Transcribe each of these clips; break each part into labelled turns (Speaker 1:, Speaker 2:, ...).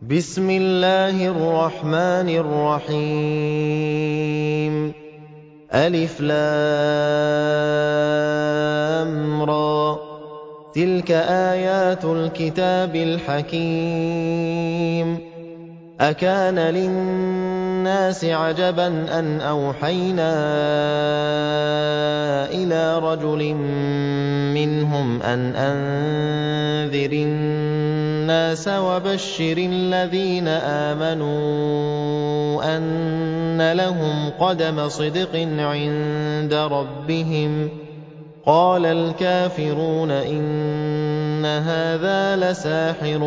Speaker 1: بسم الله الرحمن الرحيم ألف لام را تلك آيات الكتاب الحكيم أكان للناس عجبا أن أوحينا إلى رجل منهم أن أنذر الناس وبشر الذين آمنوا أن لهم قدم صدق عند ربهم قال الكافرون إن هذا لساحر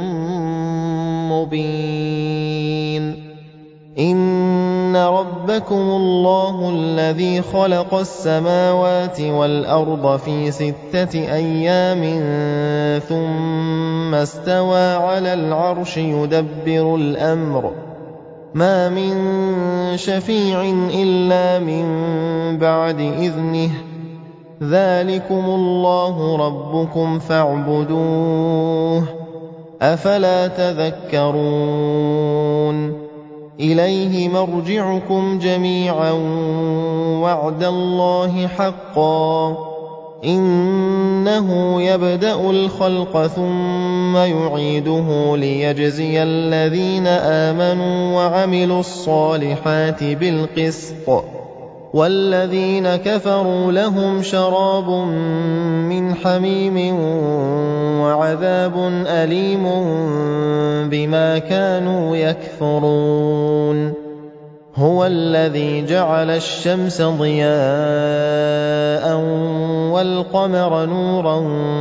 Speaker 1: مبين إن ربكم الله الذي خلق السماوات والأرض في 6 أيام ثم استوى على العرش يدبر الأمر ما من شفيع إلا من بعد إذنه ذلكم الله ربكم فاعبدوه أفلا تذكرون إليه مرجعكم جميعا وعد الله حقا إنه يبدأ الخلق ثم يعيده ليجزي الذين آمنوا وعملوا الصالحات بالقسط والذين كفروا لهم شراب من حميم وعذاب أليم بما كانوا يكفرون هو الذي جعل الشمس ضياء والقمر نورا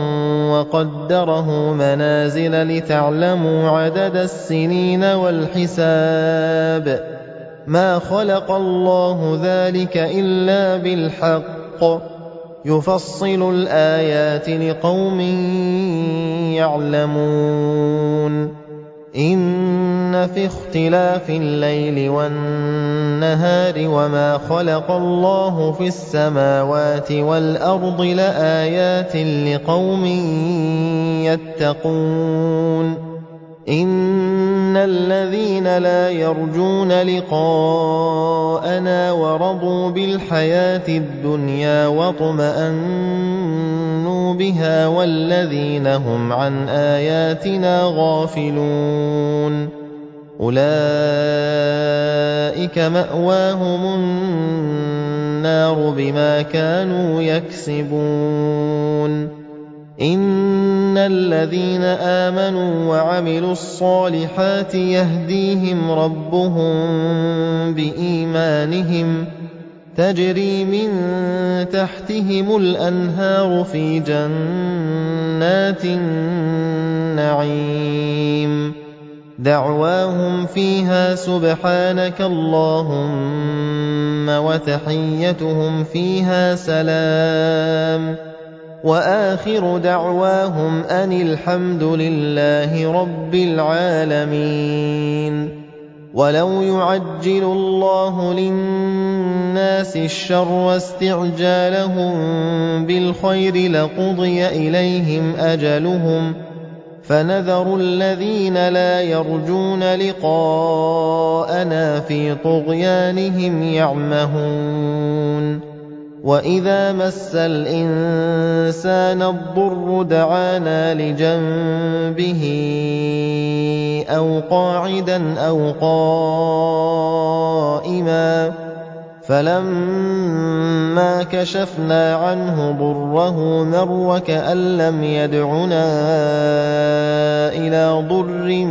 Speaker 1: وقدره منازل لتعلموا عدد السنين والحساب ما خلق الله ذلك إلا بالحق يفصل الآيات لقوم يعلمون إن في اختلاف الليل والنهار وما خلق الله في السماوات والأرض لآيات لقوم يتقون إن الذين لا يرجون لقاءنا ورضوا بالحياة الدنيا واطمأنوا بها والذين هم عن آياتنا غافلون أولئك مأواهم النار بما كانوا يكسبون إن الذين آمنوا وعملوا الصالحات يهديهم ربهم بإيمانهم تجري من تحتهم الأنهار في جنات النعيم دعواهم فيها سبحانك اللهم وتحيتهم فيها سلام وآخر دعواهم أن الحمد لله رب العالمين ولو يعجل الله للناس الشر استعجالهم بالخير لقضي إليهم أجلهم فنذر الذين لا يرجون لقاءنا في طغيانهم يعمهون وإذا مس الإنسان الضر دعانا لجنبه أو قاعدا أو قائما فلما كشفنا عنه ضره مر كأن لم يدعنا إلى ضر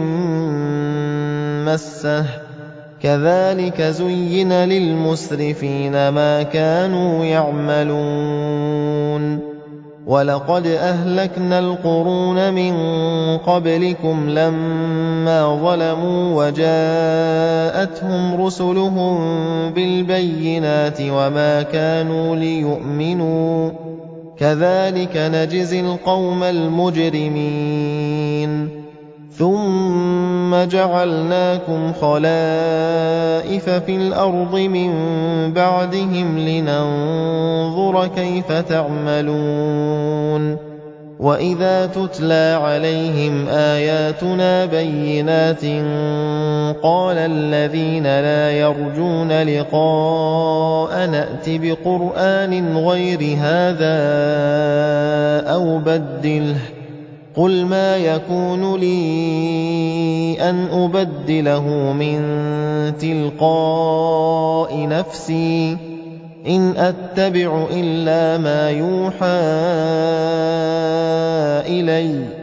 Speaker 1: مسه كذلك زين للمسرفين ما كانوا يعملون ولقد أهلكنا القرون من قبلكم لما ظلموا وجاءتهم رسلهم بالبينات وما كانوا ليؤمنوا كذلك نجزي القوم المجرمين ثم جعلناكم خلائف في الأرض من بعدهم لننظر كيف تعملون وَإِذَا تُتْلَىٰ عَلَيْهِمْ آيَاتُنَا بَيِّنَاتٍ قَالَ الَّذِينَ لَا يَرْجُونَ لِقَاءَنَا ائْتِ بِقُرْآنٍ غَيْرِ هَٰذَا أَوْ بَدِّلْهُ ۚ قُلْ مَا يَكُونُ لِي أَنْ أُبَدِّلَهُ مِن تِلْقَاءِ نَفْسِي ۖ إِنْ أَتَّبِعُ إِلَّا مَا يُوحَىٰ إِلَيَّ ۖ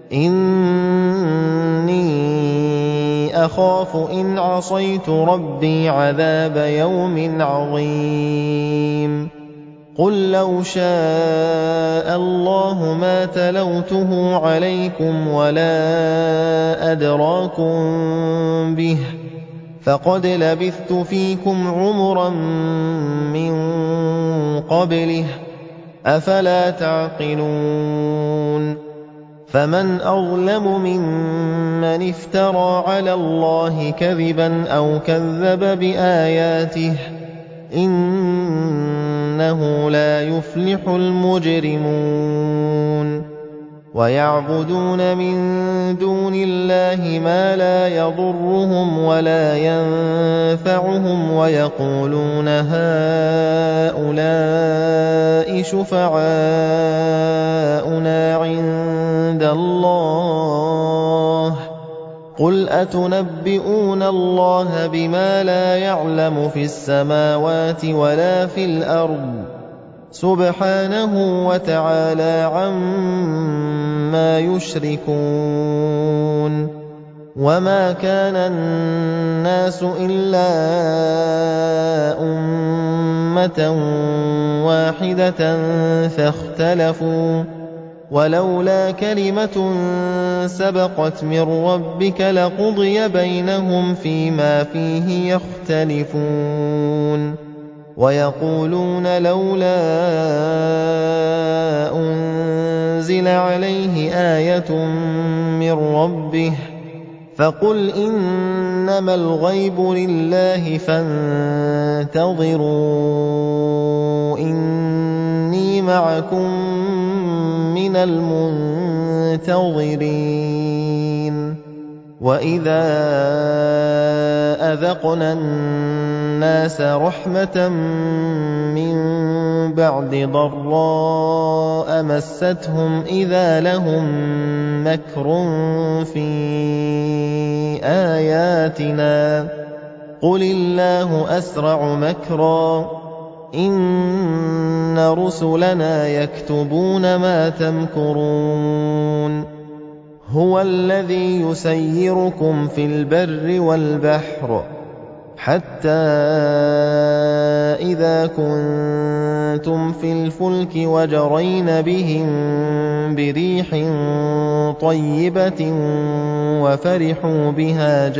Speaker 1: إِنِّي أَخَافُ إِنْ عَصَيْتُ رَبِّي عَذَابَ يَوْمٍ عَظِيمٍ قُل لَّوْ شَاءَ اللَّهُ مَا تَلَوْتُهُ عَلَيْكُمْ وَلَا أَدْرَاكُم بِهِ ۖ فَقَدْ لَبِثْتُ فِيكُمْ عُمُرًا مِّن قَبْلِهِ ۚ أَفَلَا تَعْقِلُونَ فَمَنْ أَظْلَمُ مِمَّنِ افْتَرَىٰ عَلَى اللَّهِ كَذِبًا أَوْ كَذَّبَ بِآيَاتِهِ ۚ إِنَّهُ لَا يُفْلِحُ الْمُجْرِمُونَ وَيَعْبُدُونَ مِن دُونِ اللَّهِ مَا لَا يَضُرُّهُمْ وَلَا يَنفَعُهُمْ وَيَقُولُونَ هَٰؤُلَاءِ شُفَعَاؤُنَا عِندَ اللَّهِ ۚ قُلْ أَتُنَبِّئُونَ اللَّهَ بِمَا لَا يَعْلَمُ فِي السَّمَاوَاتِ وَلَا فِي الْأَرْضِ ۚ سُبْحَانَهُ وَتَعَالَىٰ عَمَّا يُشْرِكُونَ وَمَا كَانَ النَّاسُ إِلَّا أُمَّةً وَاحِدَةً فَاخْتَلَفُوا ۚ وَلَوْلَا كَلِمَةٌ سَبَقَتْ مِن رَّبِّكَ لَقُضِيَ بَيْنَهُمْ فِيمَا فِيهِ يَخْتَلِفُونَ وَيَقُولُونَ لَوْلَا أُنزِلَ عَلَيْهِ آيَةٌ مِّن رَّبِّهِ ۖ فَقُلْ إِنَّمَا الْغَيْبُ لِلَّهِ فَانتَظِرُوا إِنِّي مَعَكُم مِّنَ الْمُنتَظِرِينَ وَإِذَا أَذَقْنَا النَّاسَ رَحْمَةً مِّن بَعْدِ ضَرَّاءَ مَسَّتْهُمْ إِذَا لَهُم مَّكْرٌ فِي آيَاتِنَا ۚ قُلِ اللَّهُ أَسْرَعُ مَكْرًا ۚ إِنَّ رُسُلَنَا يَكْتُبُونَ مَا تَمْكُرُونَ هُوَ الَّذِي يُسَيِّرُكُمْ فِي الْبَرِّ وَالْبَحْرِ حَتَّىٰ إِذَا كُنتُمْ فِي الْفُلْكِ وَجَرَيْنَ بِهِم بِرِيحٍ طَيِّبَةٍ وَفَرِحُوا بِهَا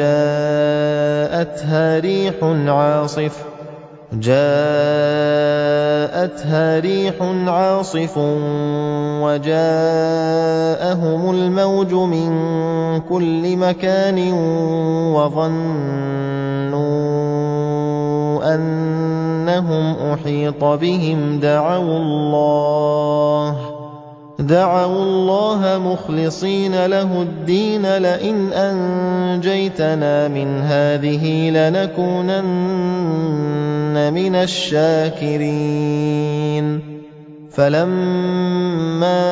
Speaker 1: جَاءَتْهَا رِيحٌ عَاصِفٌ وَجَاءَهُمُ الْمَوْجُ مِن كُلِّ مَكَانٍ وَظَنُّوا أَنَّهُمْ أُحِيطَ بِهِمْ دَعَوُا اللَّهَ مُخْلِصِينَ لَهُ الدِّينَ لَئِنْ أَنجَيْتَنَا مِنْ هَٰذِهِ لَنَكُونَنَّ مِنَ الشَّاكِرِينَ فَلَمَّا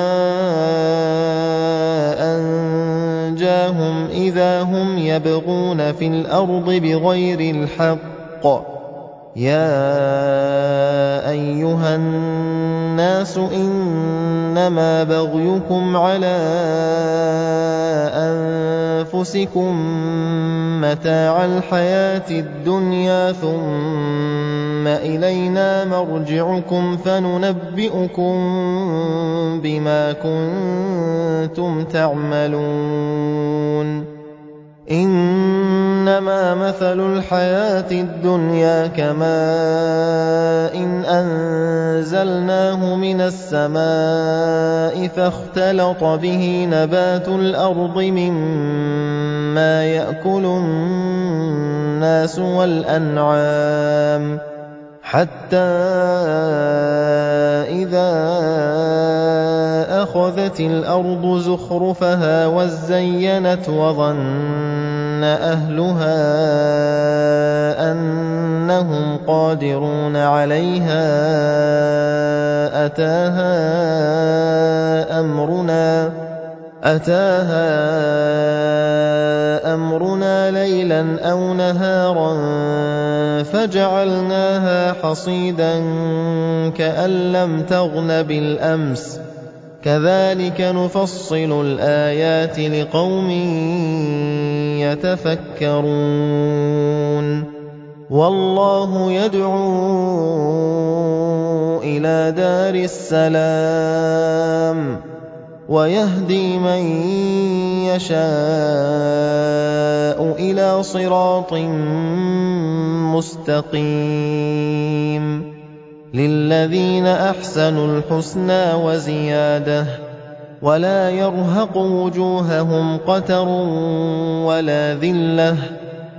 Speaker 1: أَنجَاهُمْ إِذَا هُمْ يَبْغُونَ فِي الْأَرْضِ بِغَيْرِ الْحَقِّ ۗ يَا أَيُّهَا النَّاسُ إِنَّمَا بَغْيُكُمْ عَلَىٰ أَنفُسِكُم ۖ مَّتَاعَ الْحَيَاةِ الدُّنْيَا ثُمَّ إِلَيْنَا مَرْجِعُكُمْ فَنُنَبِّئُكُم بِمَا كُنتُمْ تَعْمَلُونَ إِنَّمَا مَثَلُ الْحَيَاةِ الدُّنْيَا كَمَاءٍ أَنزَلْنَاهُ مِنَ السَّمَاءِ فَاخْتَلَطَ بِهِ نَبَاتُ الْأَرْضِ مِمَّا يَأْكُلُ النَّاسُ وَالْأَنْعَامُ حَتَّىٰ إِذَا وَأَخَذَتِ الْأَرْضُ زُخْرُفَهَا وَازَّيَّنَتْ وَظَنَّ أَهْلُهَا أَنَّهُمْ قَادِرُونَ عَلَيْهَا أَتَاهَا أَمْرُنَا لَيْلًا أَوْ نَهَارًا فَجَعَلْنَاهَا حَصِيدًا كَأَن لَّمْ تَغْنَ بِالْأَمْسِ ۚ كَذَٰلِكَ نُفَصِّلُ الْآيَاتِ لِقَوْمٍ يَتَفَكَّرُونَ وَاللَّهُ يَدْعُو إِلَىٰ دَارِ السَّلَامِ وَيَهْدِي مَن يَشَاءُ إِلَىٰ صِرَاطٍ مُّسْتَقِيمٍ لِلَّذِينَ أَحْسَنُوا الْحُسْنَىٰ وَزِيَادَةٌ وَلَا يَرْهَقُ وُجُوهَهُمْ قَتَرٌ وَلَا ذِلَّةٌ ۚ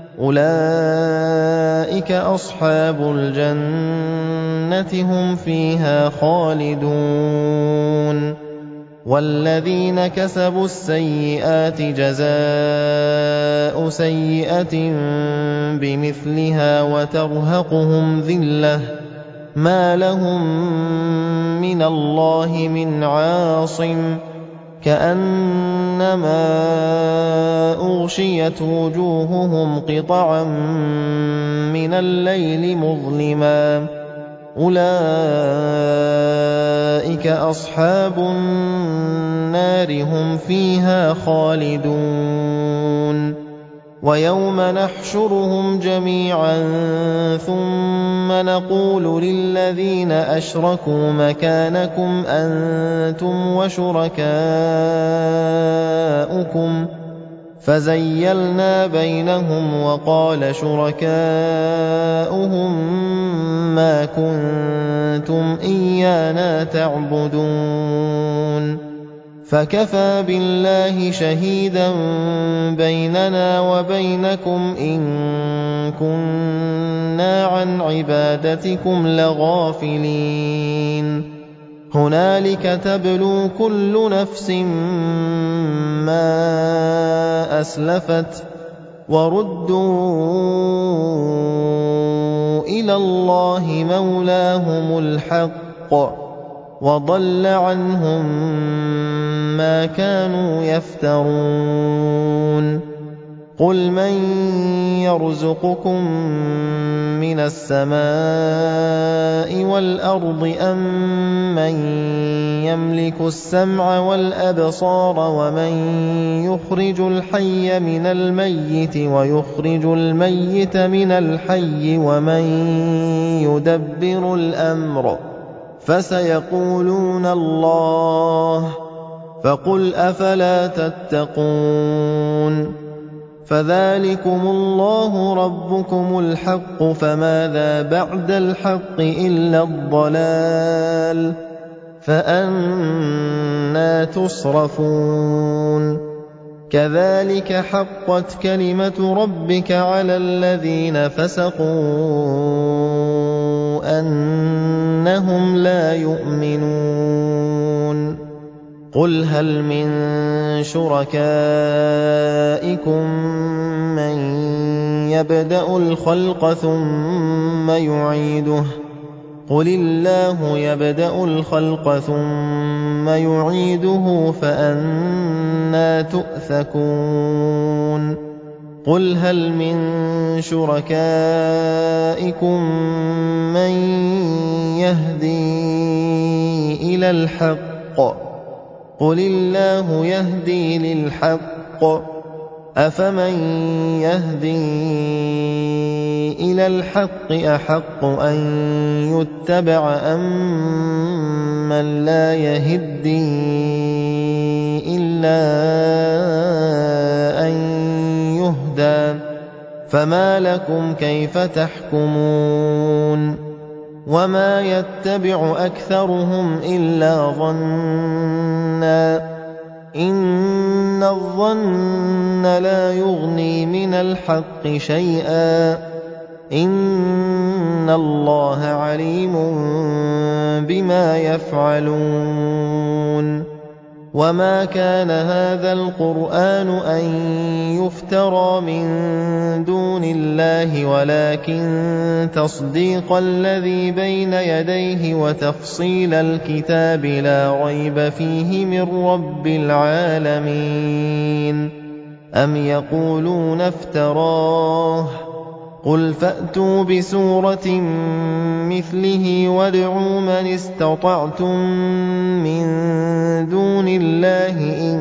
Speaker 1: أُولَٰئِكَ أَصْحَابُ الْجَنَّةِ هُمْ فِيهَا خَالِدُونَ وَالَّذِينَ كَسَبُوا السَّيِّئَاتِ جَزَاءُ سَيِّئَةٍ بِمِثْلِهَا وَتَرْهَقُهُمْ ذِلَّةٌ ۖ مَّا لَهُم مِّنَ اللَّهِ مِنْ عَاصِمٍ ۖ كَأَنَّمَا أُغْشِيَتْ وُجُوهُهُمْ قِطَعًا مِّنَ اللَّيْلِ مُظْلِمًا ۚ أُولَٰئِكَ أَصْحَابُ النَّارِ هُمْ فِيهَا خَالِدُونَ وَيَوْمَ نَحْشُرُهُمْ جَمِيعًا ثُمَّ نَقُولُ لِلَّذِينَ أَشْرَكُوا مَكَانَكُمْ أَنتُمْ وَشُرَكَاؤُكُمْ ۚ فَزَيَّلْنَا بَيْنَهُمْ وَقَالَ شُرَكَاؤُهُم مَّا كُنتُمْ إِيَّانَا تَعْبُدُونَ فَكَفَىٰ بِاللَّهِ شَهِيدًا بَيْنَنَا وَبَيْنَكُمْ إِن كُنَّا عَنْ عِبَادَتِكُمْ لَغَافِلِينَ هُنَالِكَ تَبْلُو كُلُّ نَفْسٍ مَّا أَسْلَفَتْ وَرُدُّوا إِلَى اللَّهِ مَوْلَاهُمُ الْحَقِّ وَضَلَّ عَنْهُم مَّا كَانُوا يَفْتَرُونَ قُلْ مَن يَرْزُقُكُم مِّنَ السَّمَاءِ وَالْأَرْضِ أَمَّن يَمْلِكُ السَّمْعَ وَالْأَبْصَارَ وَمَن يُخْرِجُ الْحَيَّ مِنَ الْمَيِّتِ وَيُخْرِجُ الْمَيِّتَ مِنَ الْحَيِّ وَمَن يُدَبِّرُ الْأَمْرَ ۚ فَسَيَقُولُونَ اللَّهُ ۚ فَقُلْ أَفَلَا تَتَّقُونَ فَذَٰلِكُمُ اللَّهُ رَبُّكُمُ الْحَقُّ فَمَاذَا بَعْدَ الْحَقِّ إِلَّا الضَّلَالُ فَأَنَّىٰ تُصْرَفُونَ كَذَٰلِكَ حَقَّتْ كَلِمَةُ رَبِّكَ عَلَى الَّذِينَ فَسَقُوا أَنَّهُمْ لَا يُؤْمِنُونَ قُلْ هَلْ مِن شُرَكَائِكُم مَّن يَبْدَأُ الْخَلْقَ ثُمَّ يُعِيدُهُ ۚ قُلِ اللَّهُ يَبْدَأُ الْخَلْقَ ثُمَّ يُعِيدُهُ فَأَنَّىٰ تُؤْفَكُونَ قُلْ هَلْ مِن شُرَكَائِكُم مَّن يَهْدِي إِلَى الْحَقِّ قُلِ اللَّهُ يَهْدِي لِلْحَقِّ ۗ أَفَمَن يَهْدِي إِلَى الْحَقِّ أَحَقُّ أَن يُتَّبَعَ أَمَّن لَّا يَهِدِّي إِلَّا أَن يُهْدَىٰ ۖ فَمَا لَكُمْ كَيْفَ تَحْكُمُونَ وَمَا يَتَّبِعُ أَكْثَرُهُمْ إِلَّا ظَنًّا ۚ إِنَّ الظَّنَّ لَا يُغْنِي مِنَ الْحَقِّ شَيْئًا ۚ إِنَّ اللَّهَ عَلِيمٌ بِمَا يَفْعَلُونَ وما كان هذا القرآن أن يفترى من دون الله ولكن تصديق الذي بين يديه وتفصيل الكتاب لا ريب فيه من رب العالمين. أم يقولون افتراه قل فأتوا بسورة مثله وادعوا من استطعتم من دون الله إن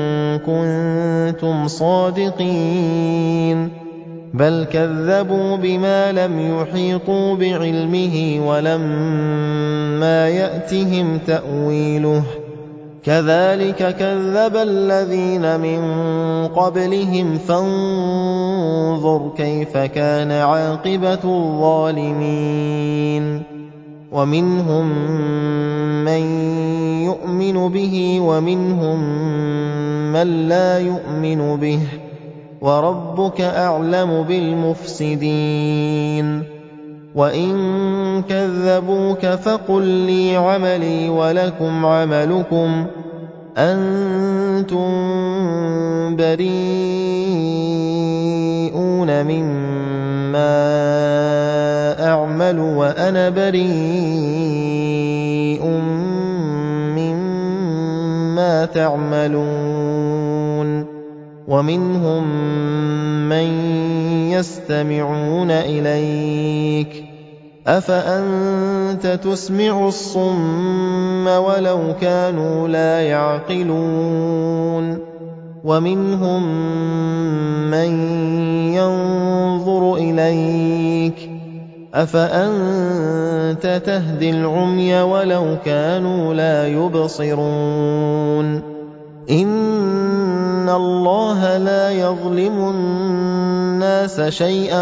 Speaker 1: كنتم صادقين. بل كذبوا بما لم يحيطوا بعلمه ولما يأتهم تأويله كذلك كذب الذين من قبلهم فانظر كيف كان عاقبة الظالمين. ومنهم من يؤمن به ومنهم من لا يؤمن به وربك أعلم بالمفسدين. وإن كذبوك فقل لي عملي ولكم عملكم أنتم بريئون مما أعمل وأنا بريء مما تعملون. ومنهم من يستمعون إليك أفأنت تسمع الصم ولو كانوا لا يعقلون. ومنهم من ينظر إليك أفأنت تهدي العمي ولو كانوا لا يبصرون. إن الله لا يظلم الناس شيئا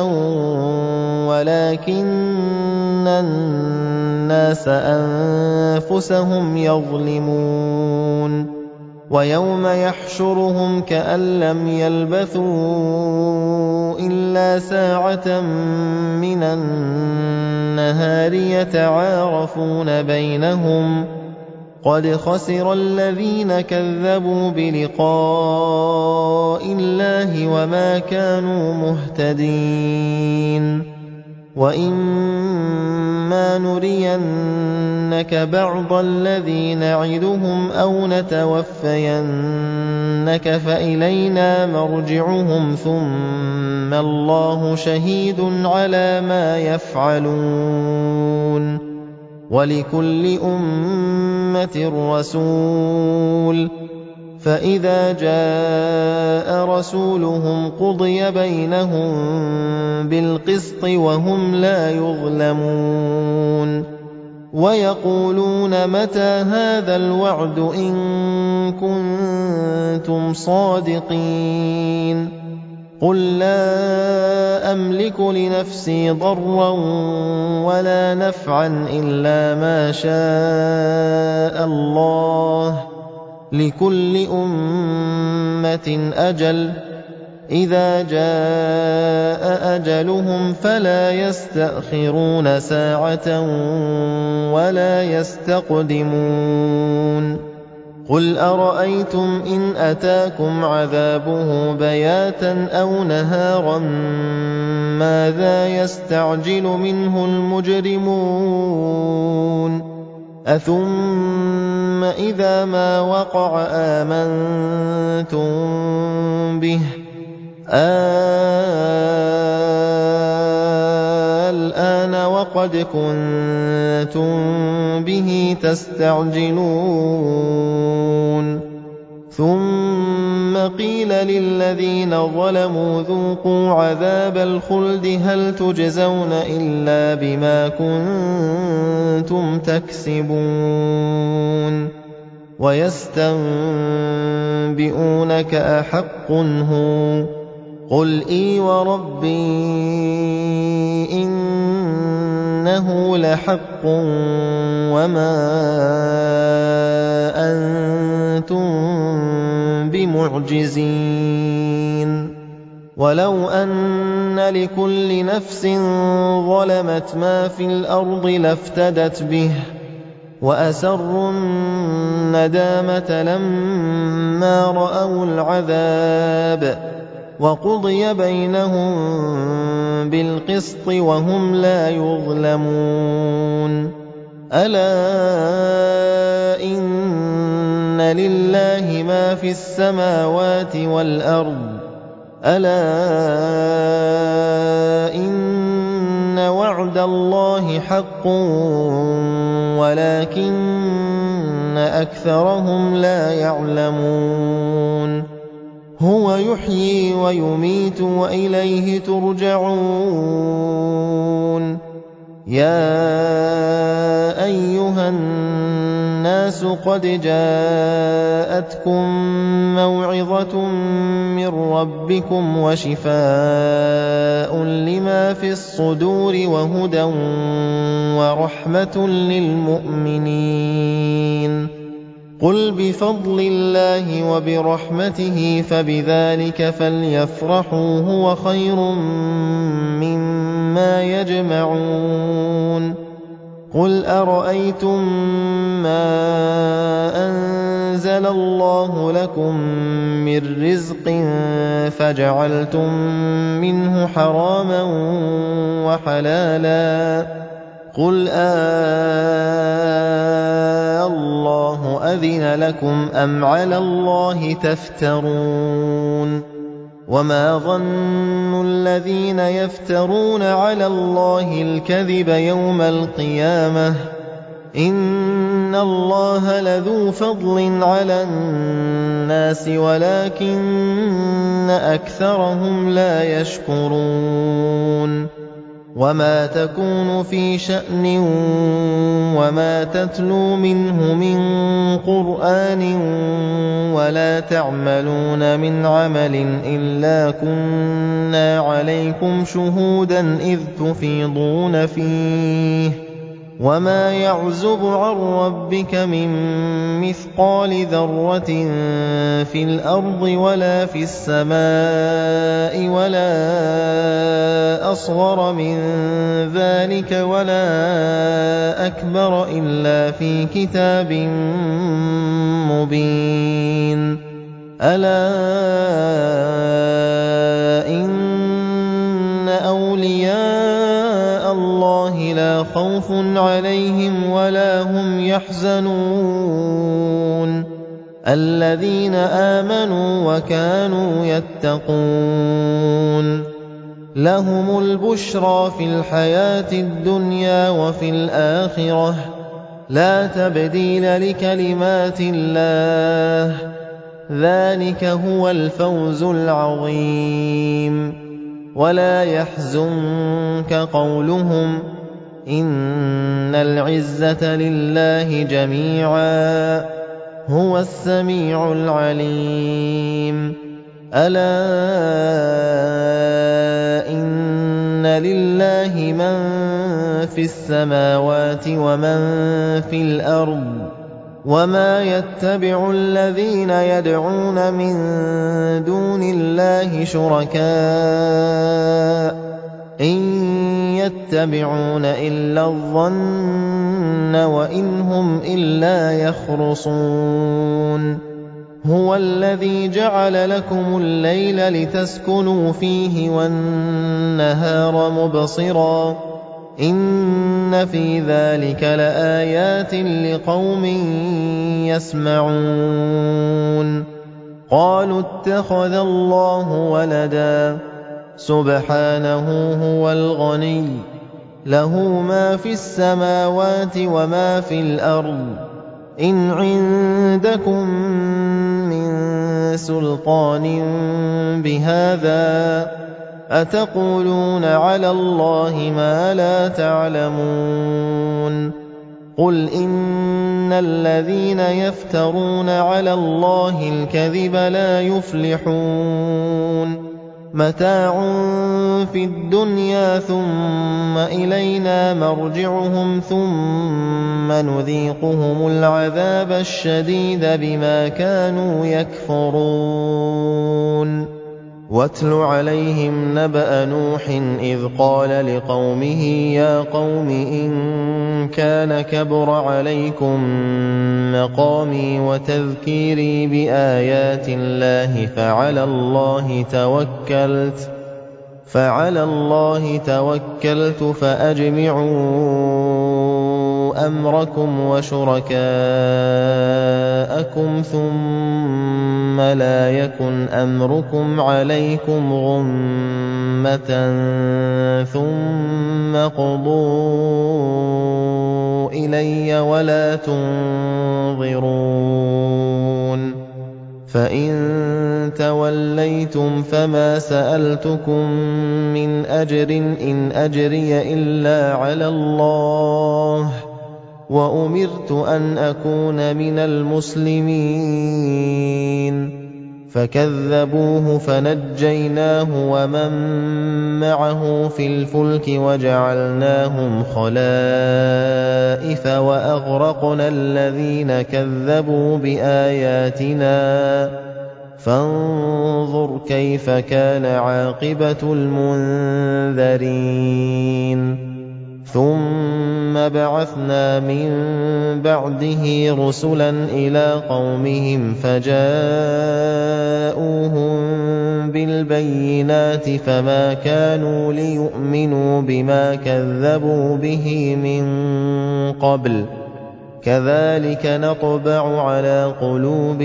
Speaker 1: ولكن الناس أنفسهم يظلمون. ويوم يحشرهم كأن لم يلبثوا إلا ساعة من النهار يتعارفون بينهم قد خسر الذين كذبوا بلقاء الله وما كانوا مهتدين. وإما نرينك بعض الذي نعدهم أو نتوفينك فإلينا مرجعهم ثم الله شهيد على ما يفعلون. ولكل أمة رسول فإذا جاء رسولهم قضي بينهم بالقسط وهم لا يظلمون. ويقولون متى هذا الوعد إن كنتم صادقين. قل لا أملك لنفسي ضرا ولا نفعا إلا ما شاء الله لكل أمة أجل إذا جاء أجلهم فلا يستأخرون ساعة ولا يستقدمون. قل أرأيتم إن أتاكم عذابه بياتا أو نهارا ماذا يستعجل منه المجرمون. أثم إذا ما وقع آمنتم به الآن وقد كنتم به تستعجلون. ثم قيل للذين ظلموا ذوقوا عذاب الخلد هل تجزون إلا بما كنتم تكسبون. ويستنبئونك أحق هو قل إي وربي إنه لحق وما أنتم بمعجزين. ولو أن لكل نفس ظلمت ما في الأرض لافتدت به وَأَسَرُّوا النَّدَامَةَ لَمَّا رَأَوُا الْعَذَابَ وَقُضِيَ بَيْنَهُم بِالْقِسْطِ وَهُمْ لَا يُظْلَمُونَ أَلَا إِنَّ لِلَّهِ مَا فِي السَّمَاوَاتِ وَالْأَرْضِ أَلَا إِنَّ وَعْدَ اللَّهِ حَقٌّ وَلَٰكِنَّ أَكْثَرَهُمْ لَا يَعْلَمُونَ هُوَ يُحْيِي وَيُمِيتُ وَإِلَيْهِ تُرْجَعُونَ يَا أَيُّهَا النَّاسُ قَدْ جَاءَتْكُم مَّوْعِظَةٌ مِّن رَّبِّكُمْ وَشِفَاءٌ لِّمَا فِي الصُّدُورِ وَهُدًى وَرَحْمَةٌ لِّلْمُؤْمِنِينَ قُلْ بِفَضْلِ اللَّهِ وَبِرَحْمَتِهِ فَبِذَٰلِكَ فَلْيَفْرَحُوا هُوَ خَيْرٌ مِّمَّا يَجْمَعُونَ قُلْ أَرَأَيْتُم مَّا أَنزَلَ اللَّهُ لَكُم مِّن رِّزْقٍ فَجَعَلْتُم مِّنْهُ حَرَامًا وَحَلَالًا قُلْ اللَّهُ أَذِنَ لَكُمْ أَمْ عَلَى اللَّهِ تَفْتَرُونَ وَمَا ظَنُّ الَّذِينَ يَفْتَرُونَ عَلَى اللَّهِ الْكَذِبَ يَوْمَ الْقِيَامَةِ إِنَّ اللَّهَ لَذُو فَضْلٍ عَلَى النَّاسِ وَلَٰكِنَّ أَكْثَرَهُمْ لَا يَشْكُرُونَ وَمَا تَكُونُ فِي شَأْنٍ وَمَا تَتْلُو مِنْهُ مِنْ قُرْآنٍ وَلَا تَعْمَلُونَ مِنْ عَمَلٍ إِلَّا كُنَّا عَلَيْكُمْ شُهُودًا إِذْ تُفِيضُونَ فِيهِ وَمَا يَعْزُبُ عَن رَّبِّكَ مِن مِّثْقَالِ ذَرَّةٍ فِي الْأَرْضِ وَلَا فِي السَّمَاءِ وَلَا أَصْغَرَ مِن ذَٰلِكَ وَلَا أَكْبَرَ إِلَّا فِي كِتَابٍ مُّبِينٍ أَلَا إِنَّ أَوْلِيَاءَ اللَّهِ لَا خَوْفٌ عَلَيْهِمْ وَلَا هُمْ يَحْزَنُونَ الَّذِينَ آمَنُوا وَكَانُوا يَتَّقُونَ لَهُمُ الْبُشْرَىٰ فِي الْحَيَاةِ الدُّنْيَا وَفِي الْآخِرَةِ لَا تَبْدِيلَ لِكَلِمَاتِ اللَّهِ ۚ ذَٰلِكَ هُوَ الْفَوْزُ الْعَظِيمُ وَلَا يَحْزُنكَ قَوْلُهُمْ ۘ إِنَّ الْعِزَّةَ لِلَّهِ جَمِيعًا ۚ هُوَ السَّمِيعُ الْعَلِيمُ أَلَا إِنَّ لِلَّهِ مَن فِي السَّمَاوَاتِ وَمَن فِي الْأَرْضِ ۗ وَمَا يَتَّبِعُ الَّذِينَ يَدْعُونَ مِن دُونِ اللَّهِ شُرَكَاءَ ۚ إِن يَتَّبِعُونَ إِلَّا الظَّنَّ وَإِنْ هُمْ إِلَّا يَخْرُصُونَ هُوَ الَّذِي جَعَلَ لَكُمُ اللَّيْلَ لِتَسْكُنُوا فِيهِ وَالنَّهَارَ مُبْصِرًا ۚ إِنَّ فِي ذَٰلِكَ لَآيَاتٍ لِّقَوْمٍ يَسْمَعُونَ قَالُوا اتَّخَذَ اللَّهُ وَلَدًا سُبْحَانَهُ هُوَ الْغَنِيُّ ۖ لَهُ مَا فِي السَّمَاوَاتِ وَمَا فِي الْأَرْضِ ۚ إِنْ عِندَكُم مِّن سُلْطَانٍ بِهَٰذَا ۚ أَتَقُولُونَ عَلَى اللَّهِ مَا لَا تَعْلَمُونَ قُلْ إِنَّ الَّذِينَ يَفْتَرُونَ عَلَى اللَّهِ الْكَذِبَ لَا يُفْلِحُونَ مَتَاعٌ فِي الدُّنْيَا ثُمَّ إِلَيْنَا مَرْجِعُهُمْ ثُمَّ نُذِيقُهُمُ الْعَذَابَ الشَّدِيدَ بِمَا كَانُوا يَكْفُرُونَ واتل عليهم نبأ نوح إذ قال لقومه يا قوم إن كان كبر عليكم مقامي وتذكيري بآيات الله فعلى الله توكلت فأجمعوا أمركم وشركاءكم ثم لا يكن أمركم عليكم غمة ثم قضوا إلي ولا تنظرون فإن توليتم فما سألتكم من أجر إن أجري إلا على الله وأمرت أن أكون من المسلمين فكذبوه فنجيناه ومن معه في الفلك وجعلناهم خلائف وأغرقنا الذين كذبوا بآياتنا فانظر كيف كان عاقبة المنذرين ثم بعثنا من بعده رسلا إلى قومهم فجاءوهم بالبينات فما كانوا ليؤمنوا بما كذبوا به من قبل كذلك نطبع على قلوب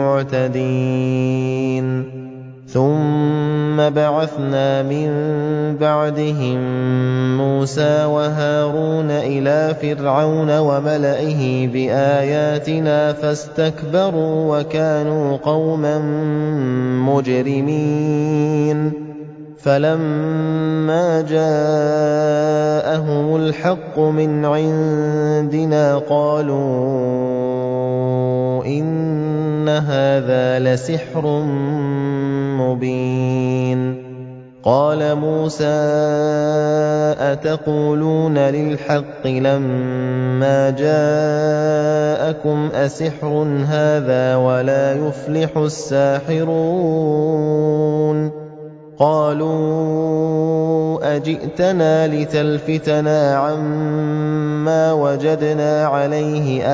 Speaker 1: المعتدين ثم بعثنا من بعدهم موسى وهارون إلى فرعون وملئه بآياتنا فاستكبروا وكانوا قوما مجرمين فلما جاءهم الحق من عندنا قالوا إن هذا لسحر مبين قال موسى أتقولون للحق لما جاءكم أسحر هذا ولا يفلح الساحرون قالوا أجئتنا لتلفتنا عما وجدنا عليه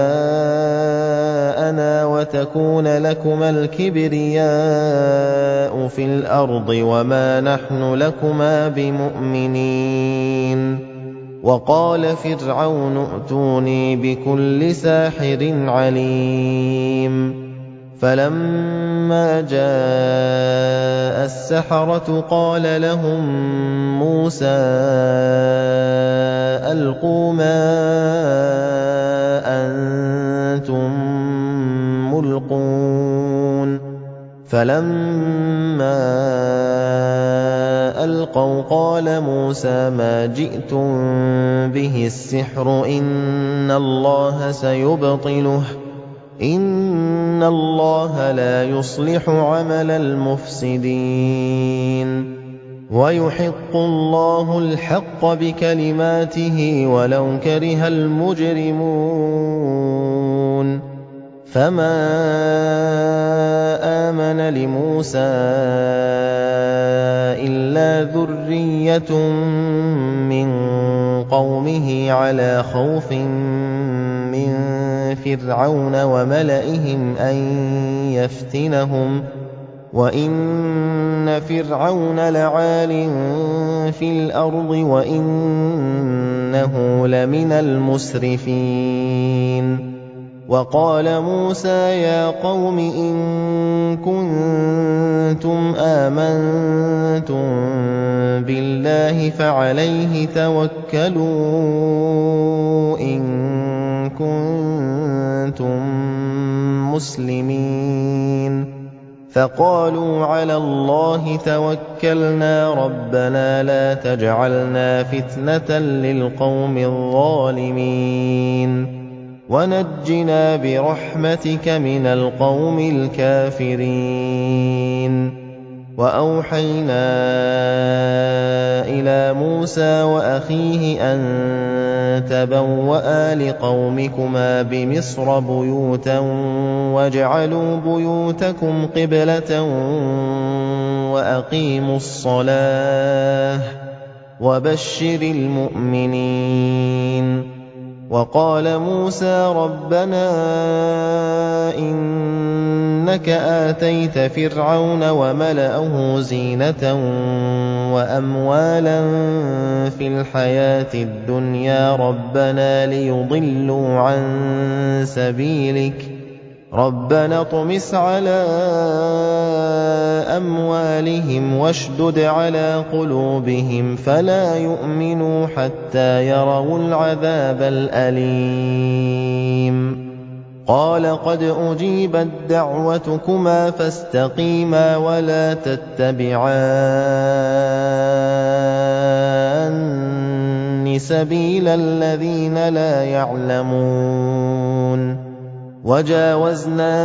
Speaker 1: آباءنا وتكون لكما الكبرياء في الأرض وما نحن لكما بمؤمنين وقال فرعون ائتوني بكل ساحر عليم فلما جاء السحرة قال لهم موسى ألقوا ما أنتم ملقون فلما ألقوا قال موسى ما جئتم به السحر إن الله سيبطله إن الله لا يصلح عمل المفسدين ويحق الله الحق بكلماته ولو كره المجرمون فما آمن لموسى إلا ذرية من قومه على خوف من فرعون وملئهم أن يفتنهم وإن فرعون لعال في الأرض وإنه لمن المسرفين وقال موسى يا قوم إن كنتم آمنتم بالله فعليه توكلوا إن كنتم مسلمين فقالوا على الله توكلنا ربنا لا تجعلنا فتنة للقوم الظالمين ونجنا برحمتك من القوم الكافرين وأوحينا إلى موسى وأخيه أن تبوأ لقومكما بمصر بيوتا واجعلوا بيوتكم قبلة وَأَقِيمُوا الصَّلَاةَ وَبَشِّرِ الْمُؤْمِنِينَ وَقَالَ مُوسَىٰ رَبَّنَا إِنَّكَ آتَيْتَ فِرْعَوْنَ وَمَلَأَهُ زِينَةً وَأَمْوَالًا فِي الْحَيَاةِ الدُّنْيَا رَبَّنَا لِيُضِلُّوا عَن سَبِيلِكَ رَبَّنَا اطْمِسْ عَلَىٰ أَمْوَالِهِمْ وَاشْدُدْ عَلَىٰ قُلُوبِهِمْ فَلَا يُؤْمِنُوا حَتَّىٰ يَرَوُا الْعَذَابَ الْأَلِيمَ قَالَ قَدْ أُجِيبَتْ دَعْوَتُكُمَا فَاسْتَقِيمَا وَلَا تَتَّبِعَانِّ سَبِيلَ الَّذِينَ لَا يَعْلَمُونَ وَجَاوَزْنَا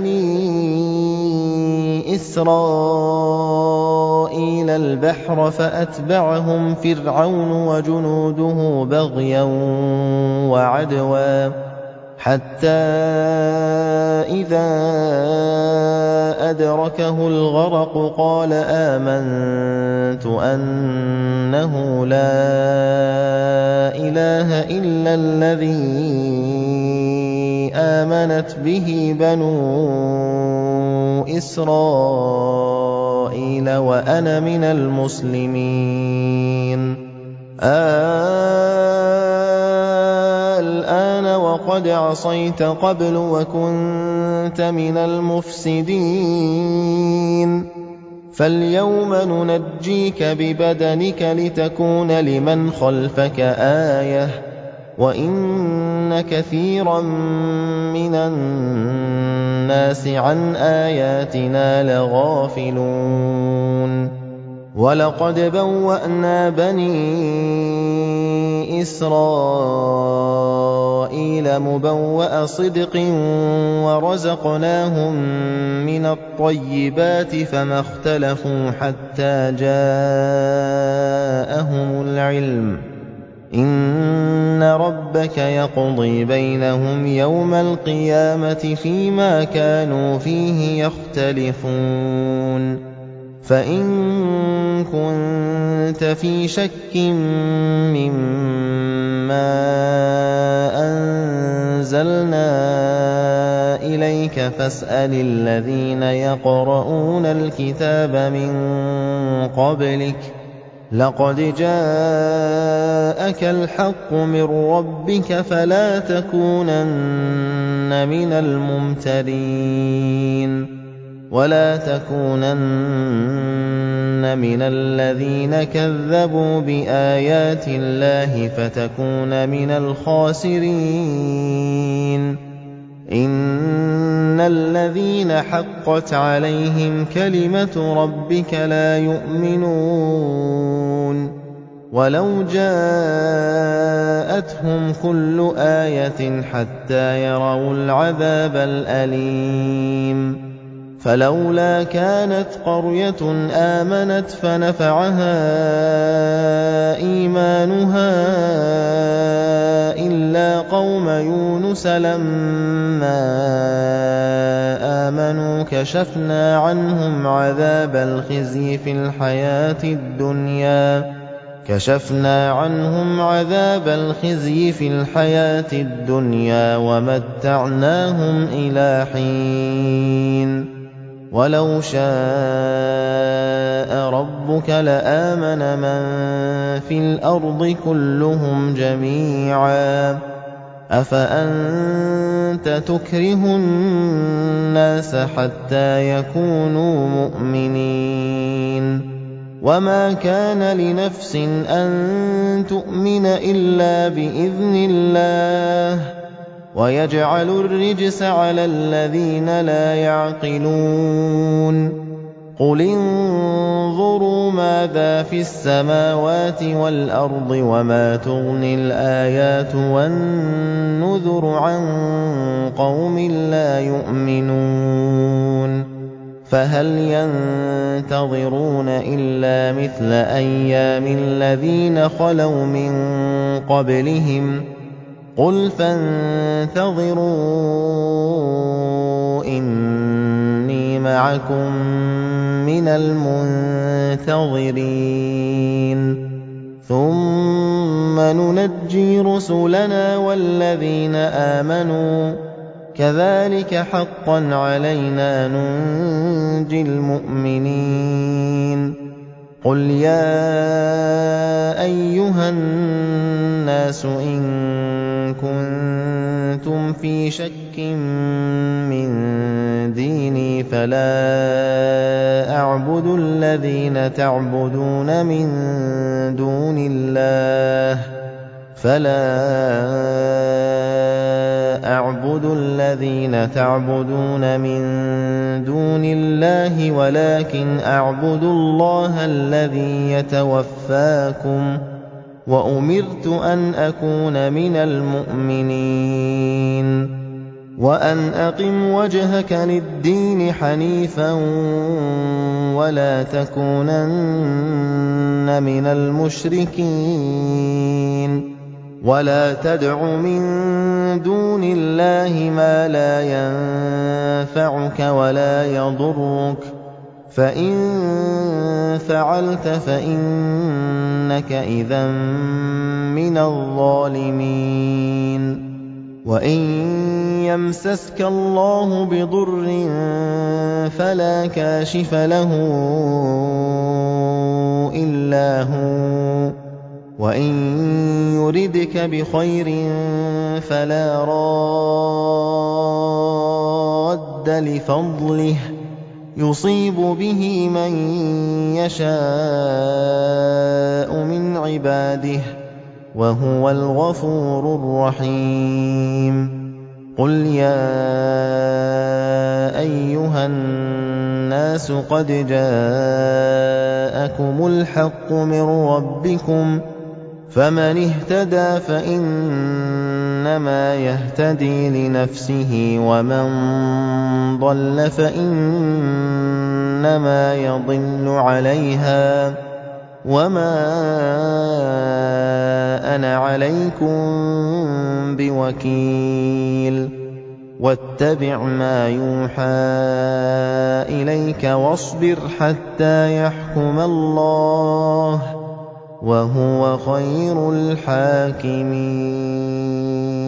Speaker 1: بِبَنِي إِسْرَائِيلَ الْبَحْرَ فَأَتْبَعَهُمْ فِرْعَوْنُ وَجُنُودُهُ بَغْيًا وَعَدْوًا حَتَّىٰ إِذَا أَدْرَكَهُ الْغَرَقُ قَالَ آمَنتُ أَنَّهُ لَا إِلَٰهَ إِلَّا الَّذِي آمَنَتْ بِهِ بَنُو إِسْرَائِيلَ وَأَنَا مِنَ الْمُسْلِمِينَ الْآنَ وَقَدْ عَصَيْتَ قَبْلُ وَكُنتَ مِنَ الْمُفْسِدِينَ فَالْيَوْمَ نُنَجِّيكَ بِبَدَنِكَ لِتَكُونَ لِمَنْ خَلْفَكَ آيَةً وَإِنَّ كَثِيرًا مِنَ النَّاسِ عَنْ آيَاتِنَا لَغَافِلُونَ وَلَقَدْ بَوَّأْنَا بَنِي إِسْرَائِيلَ مُبَوَّأَ صِدْقٍ وَرَزَقْنَاهُم مِّنَ الطَّيِّبَاتِ فَمَا اخْتَلَفُوا حَتَّىٰ جَاءَهُمُ الْعِلْمُ إِنَّ رَبَّكَ يَقْضِي بَيْنَهُمْ يَوْمَ الْقِيَامَةِ فِيمَا كَانُوا فِيهِ يَخْتَلِفُونَ فَإِن كُنتَ فِي شَكٍّ مِّمَّا أَنزَلْنَا إِلَيْكَ فَاسْأَلِ الَّذِينَ يَقْرَءُونَ الْكِتَابَ مِن قَبْلِكَ لَقَدْ جَاءَكَ الْحَقُّ مِن رَّبِّكَ فَلَا تَكُونَنَّ مِنَ الْمُمْتَرِينَ وَلَا تَكُونَنَّ مِنَ الَّذِينَ كَذَّبُوا بِآيَاتِ اللَّهِ فَتَكُونَ مِنَ الْخَاسِرِينَ إِنَّ الَّذِينَ حَقَّتْ عَلَيْهِمْ كَلِمَةُ رَبِّكَ لَا يُؤْمِنُونَ وَلَوْ جَاءَتْهُمْ كُلُّ آيَةٍ حَتَّىٰ يَرَوُا الْعَذَابَ الْأَلِيمَ فَلَوْلَا كَانَتْ قَرْيَةٌ آمَنَتْ فَنَفَعَهَا إِيمَانُهَا إِلَّا قَوْمَ يُونُسَ لَمَّا آمَنُوا كَشَفْنَا عَنْهُمْ عَذَابَ الْخِزْيِ فِي الْحَيَاةِ الدُّنْيَا وَمَتَّعْنَاهُمْ إِلَىٰ حِينٍ وَلَوْ شَاءَ رَبُّكَ لَآمَنَ مَن فِي الْأَرْضِ كُلُّهُمْ جَمِيعًا أَفَأَنتَ تُكْرِهُ النَّاسَ حَتَّىٰ يَكُونُوا مُؤْمِنِينَ وَمَا كَانَ لِنَفْسٍ أَن تُؤْمِنَ إِلَّا بِإِذْنِ اللَّهِ وَيَجْعَلُ الرِّجْسَ عَلَى الَّذِينَ لَا يَعْقِلُونَ قُلِ انظُرُوا مَاذَا فِي السَّمَاوَاتِ وَالْأَرْضِ وَمَا تُغْنِي الْآيَاتُ وَالنُّذُرُ عَن قَوْمٍ لَّا يُؤْمِنُونَ فَهَلْ يَنتَظِرُونَ إِلَّا مِثْلَ أَيَّامِ الَّذِينَ خَلَوْا مِن قَبْلِهِمْ قُلْ فَانتَظِرُوا إِنِّي مَعَكُم مِّنَ الْمُنتَظِرِينَ ثُمَّ نُنَجِّي رُسُلَنَا وَالَّذِينَ آمَنُوا كَذَٰلِكَ حَقًّا عَلَيْنَا نُنجِي الْمُؤْمِنِينَ قُلْ يَا أَيُّهَا النَّاسُ إِن كُنتُمْ فِي شَكٍّ مِّن دِينِي فَلَا أَعْبُدُ الَّذِينَ تَعْبُدُونَ مِن دُونِ اللَّهِ وَلَٰكِنْ أَعْبُدُ اللَّهَ الَّذِي يَتَوَفَّاكُمْ ۖ وَأُمِرْتُ أَنْ أَكُونَ مِنَ الْمُؤْمِنِينَ وَأَنْ أَقِمْ وَجْهَكَ لِلدِّينِ حَنِيفًا وَلَا تَكُونَنَّ مِنَ الْمُشْرِكِينَ وَلَا تَدْعُ مِن دُونِ اللَّهِ مَا لَا يَنفَعُكَ وَلَا يَضُرُّكَ ۖ فَإِن فَعَلْتَ فَإِنَّكَ إِذًا مِّنَ الظَّالِمِينَ وَإِن يَمْسَسْكَ اللَّهُ بِضُرٍّ فَلَا كَاشِفَ لَهُ إِلَّا هُوَ ۖ وَإِن يُرِدْكَ بِخَيْرٍ فَلَا رَادَّ لِفَضْلِهِ ۚ يُصِيبُ بِهِ مَن يَشَاءُ مِنْ عِبَادِهِ ۚ وَهُوَ الْغَفُورُ الرَّحِيمُ قُلْ يَا أَيُّهَا النَّاسُ قَدْ جَاءَكُمُ الْحَقُّ مِن رَّبِّكُمْ ۖ فَمَنِ اهْتَدَىٰ فَإِنَّمَا يَهْتَدِي لِنَفْسِهِ ۖ وَمَن ضَلَّ فَإِنَّمَا يَضِلُّ عَلَيْهَا ۖ وَمَا أَنَا عَلَيْكُم بِوَكِيلٍ وَاتَّبِعْ مَا يُوحَىٰ إِلَيْكَ وَاصْبِرْ حَتَّىٰ يَحْكُمَ اللَّهُ ۚ وَهُوَ خَيْرُ الْحَاكِمِينَ